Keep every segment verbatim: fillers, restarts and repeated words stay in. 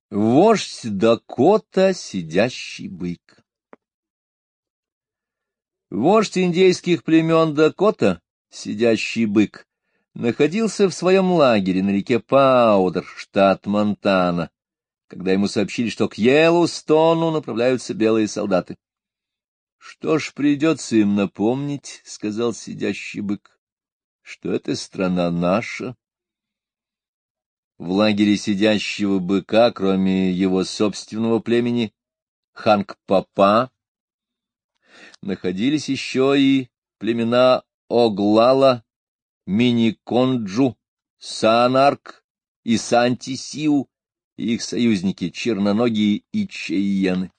Вождь Дакота, сидящий бык. Вождь индейских племен Дакота, сидящий бык, находился в своем лагере на реке Паудер, штат Монтана, когда ему сообщили, что к Йеллоустону направляются белые солдаты. — Что ж, придется им напомнить, — сказал сидящий бык, — что эта страна наша. В лагере сидящего быка, кроме его собственного племени Ханкпапа, находились еще и племена Оглала, Миниконджу, Санарк и Сантисиу, и их союзники Черноногие и Чейены.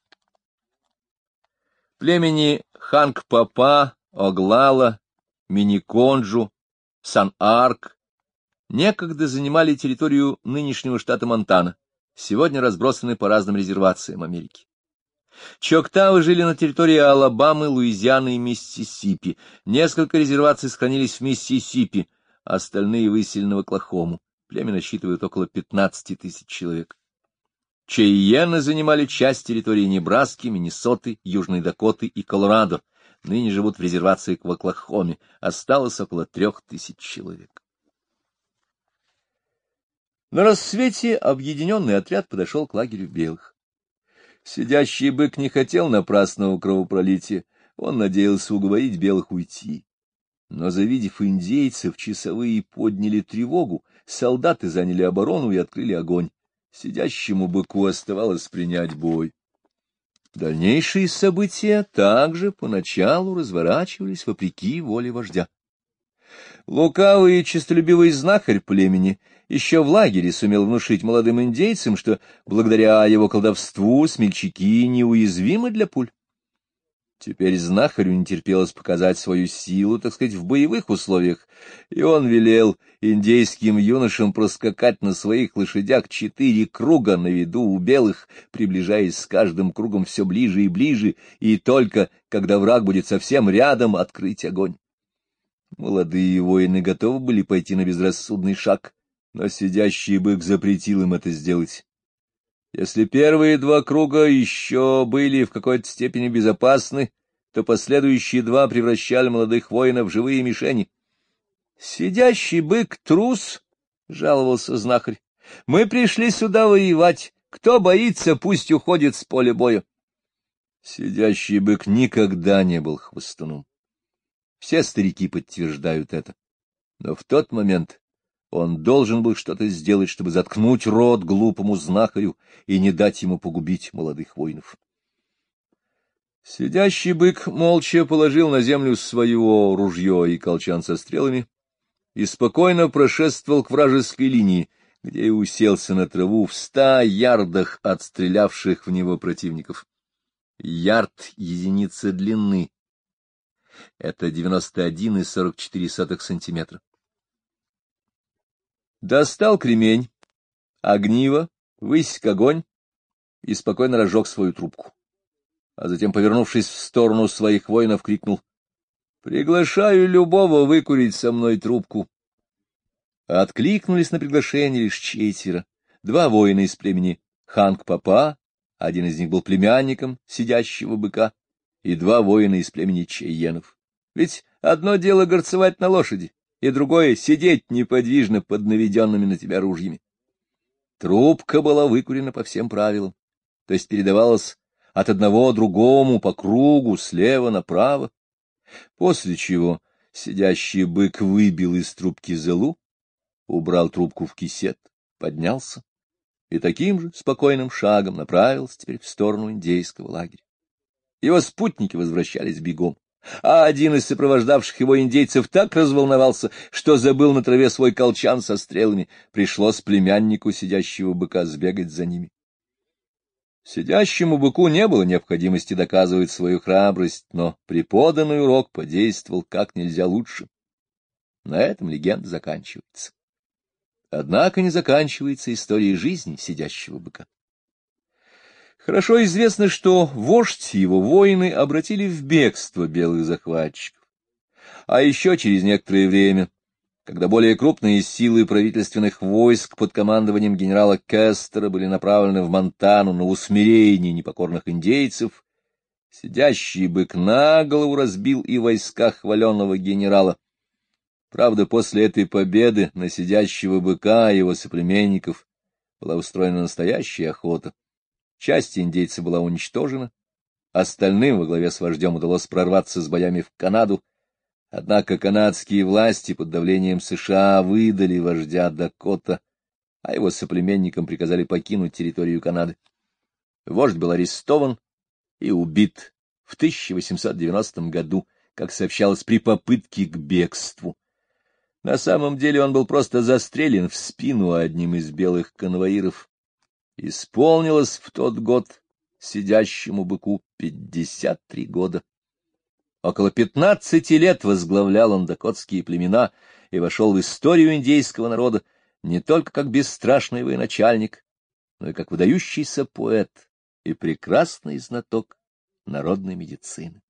Племени Ханкпапа, Оглала, Миниконджу, Сан-Арк некогда занимали территорию нынешнего штата Монтана, сегодня разбросаны по разным резервациям Америки. Чоктавы жили на территории Алабамы, Луизианы и Миссисипи. Несколько резерваций сохранились в Миссисипи, остальные выселены в Оклахому. Племя насчитывает около пятнадцати тысяч человек. Чейены занимали часть территории Небраски, Миннесоты, Южной Дакоты и Колорадо. Ныне живут в резервациях в Оклахоме. Осталось около трех тысяч человек. На рассвете объединенный отряд подошел к лагерю белых. Сидящий бык не хотел напрасного кровопролития, он надеялся уговорить белых уйти. Но, завидев индейцев, часовые подняли тревогу, солдаты заняли оборону и открыли огонь. Сидящему быку оставалось принять бой. Дальнейшие события также поначалу разворачивались вопреки воле вождя. Лукавый и честолюбивый знахарь племени еще в лагере сумел внушить молодым индейцам, что благодаря его колдовству смельчаки неуязвимы для пуль. Теперь знахарю не терпелось показать свою силу, так сказать, в боевых условиях, и он велел индейским юношам проскакать на своих лошадях четыре круга на виду у белых, приближаясь с каждым кругом все ближе и ближе, и только, когда враг будет совсем рядом, открыть огонь. Молодые воины готовы были пойти на безрассудный шаг, но сидящий бык запретил им это сделать. Если первые два круга еще были в какой-то степени безопасны, то последующие два превращали молодых воинов в живые мишени. — Сидящий бык — трус, — жаловался знахарь. — Мы пришли сюда воевать. Кто боится, пусть уходит с поля боя. Сидящий бык никогда не был хвостуном. Все старики подтверждают это. Но в тот момент он должен был что-то сделать, чтобы заткнуть рот глупому знахарю и не дать ему погубить молодых воинов. Сидящий бык молча положил на землю свое ружье и колчан со стрелами и спокойно прошествовал к вражеской линии, где и уселся на траву в ста ярдах от стрелявших в него противников. Ярд — единица длины. Это девяносто один и сорок четыре сотых сантиметра. Достал кремень, огниво, высек огонь и спокойно разжег свою трубку. А затем, повернувшись в сторону своих воинов, крикнул: — Приглашаю любого выкурить со мной трубку. Откликнулись на приглашение лишь четверо. Два воина из племени Ханкпапа, один из них был племянником сидящего быка, и два воина из племени Чейенов. Ведь одно дело горцевать на лошади, и другое — сидеть неподвижно под наведенными на тебя ружьями. Трубка была выкурена по всем правилам, то есть передавалась от одного другому по кругу, слева направо, после чего сидящий бык выбил из трубки золу, убрал трубку в кисет, поднялся и таким же спокойным шагом направился теперь в сторону индейского лагеря. Его спутники возвращались бегом, а один из сопровождавших его индейцев так разволновался, что забыл на траве свой колчан со стрелами. Пришлось племяннику сидящего быка сбегать за ними. Сидящему быку не было необходимости доказывать свою храбрость, но преподанный урок подействовал как нельзя лучше. На этом легенда заканчивается. Однако не заканчивается история жизни сидящего быка. Хорошо известно, что вождь и его воины обратили в бегство белых захватчиков. А еще через некоторое время Когда более крупные силы правительственных войск под командованием генерала Кестера были направлены в Монтану на усмирение непокорных индейцев, сидящий бык на голову разбил и войска хваленного генерала. Правда, после этой победы на сидящего быка и его соплеменников была устроена настоящая охота. Часть индейцев была уничтожена, остальным во главе с вождем удалось прорваться с боями в Канаду, однако канадские власти под давлением США выдали вождя Дакота, а его соплеменникам приказали покинуть территорию Канады. Вождь был арестован и убит в тысяча восемьсот девяностом году, как сообщалось, при попытке к бегству. На самом деле он был просто застрелен в спину одним из белых конвоиров. Исполнилось в тот год сидящему быку пятьдесят три года. Около пятнадцати лет возглавлял он дакотские племена и вошел в историю индейского народа не только как бесстрашный военачальник, но и как выдающийся поэт и прекрасный знаток народной медицины.